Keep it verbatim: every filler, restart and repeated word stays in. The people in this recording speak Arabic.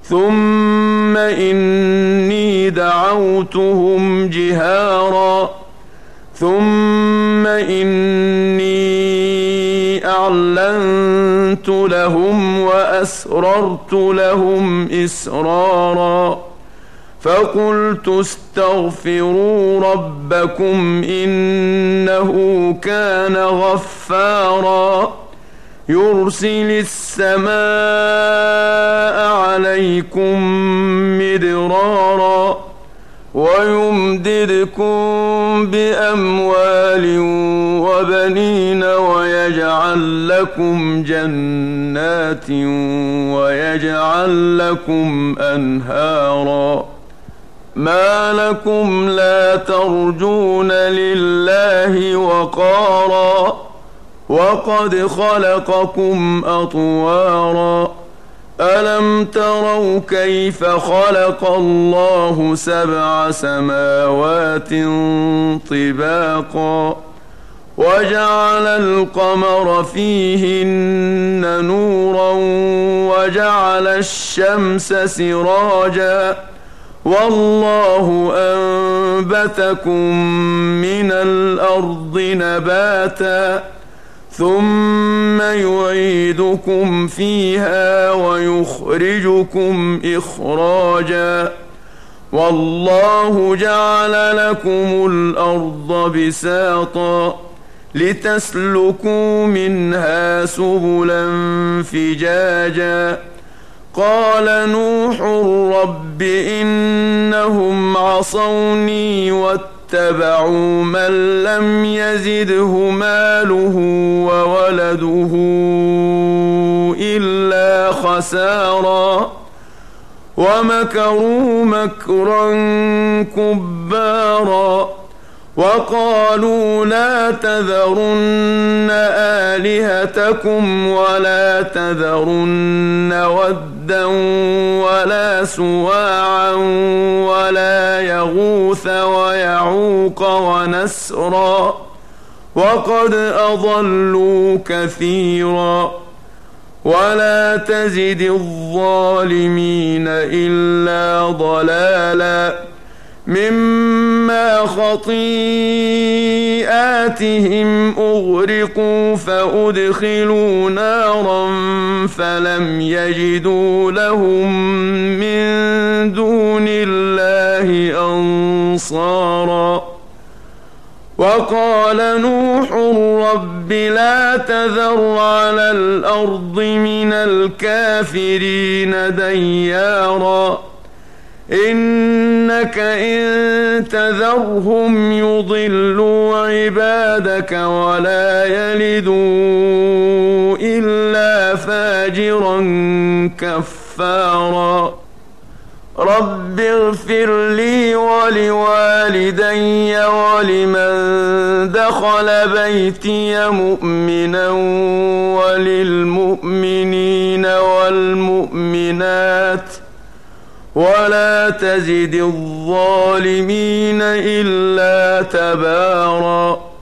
ثم إني دعوتهم جهارا ثم إني أعلنت لهم وأسررت لهم إسرارا فقلت استغفروا ربكم إنه كان غفارا يرسل السماء عليكم مدرارا ويمددكم بأموال وبنين ويجعل لكم جنات ويجعل لكم أنهارا ما لكم لا ترجون لله وقارا وقد خلقكم أطوارا ألم تروا كيف خلق الله سبع سماوات طباقا وجعل القمر فيهن نورا وجعل الشمس سراجا والله أنبتكم من الأرض نباتا ثم يعيدكم فيها ويخرجكم إخراجا والله جعل لكم الأرض بساطا لتسلكوا منها سبلا فجاجا قال نوح رب إنهم عصوني واتبعوا من لم يزده ماله وولده إلا خسارا ومكروا مكرا كبارا وقالوا لا تذرن آلهتكم ولا تذرن ودا ولا سواعا ولا يغوث ويعوق ونسرا وقد أضلوا كثيرا ولا تزد الظالمين إلا ضلالا مما خطيئاتهم أغرقوا فأدخلوا نارا فلم يجدوا لهم من دون الله أنصارا وقال نوح رب لا تذر على الأرض من الكافرين ديارا إنك إن تذرهم يضلوا عبادك ولا يلدوا إلا فاجرا كفارا رب اغفر لي ولوالدي ولمن دخل بيتي مؤمنا وللمؤمنين والمؤمنات ولا تزد الظالمين إلا تبارا